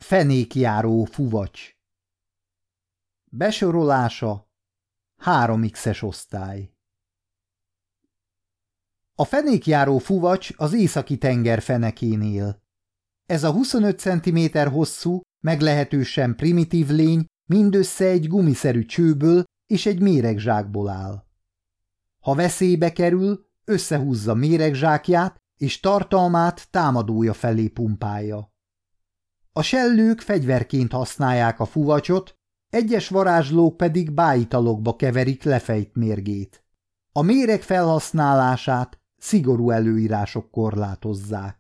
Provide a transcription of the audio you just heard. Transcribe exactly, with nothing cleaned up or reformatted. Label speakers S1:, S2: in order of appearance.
S1: Fenékjáró fuvacs. Besorolása. három iksz-es osztály. A fenékjáró fuvacs az északi tenger fenekén él. Ez a huszonöt centiméter hosszú, meglehetősen primitív lény mindössze egy gumiszerű csőből és egy méregzsákból áll. Ha veszélybe kerül, összehúzza méregzsákját, és tartalmát támadója felé pumpálja. A sellők fegyverként használják a fuvacsot, egyes varázslók pedig bájitalokba keverik lefejt mérgét. A méreg felhasználását szigorú előírások korlátozzák.